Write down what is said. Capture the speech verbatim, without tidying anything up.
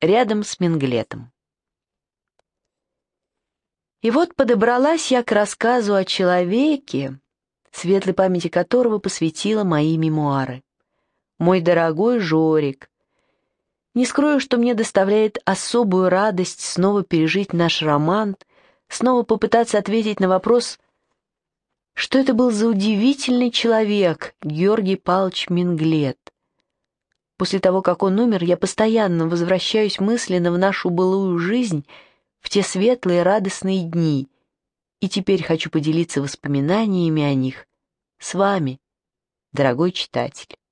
рядом с Минглетом. И вот подобралась я к рассказу о человеке, светлой памяти которого посвятила мои мемуары. Мой дорогой Жорик. Не скрою, что мне доставляет особую радость снова пережить наш роман, снова попытаться ответить на вопрос, что это был за удивительный человек Георгий Павлович Минглет. После того, как он умер, я постоянно возвращаюсь мысленно в нашу былую жизнь, в те светлые радостные дни, и теперь хочу поделиться воспоминаниями о них с вами, дорогой читатель.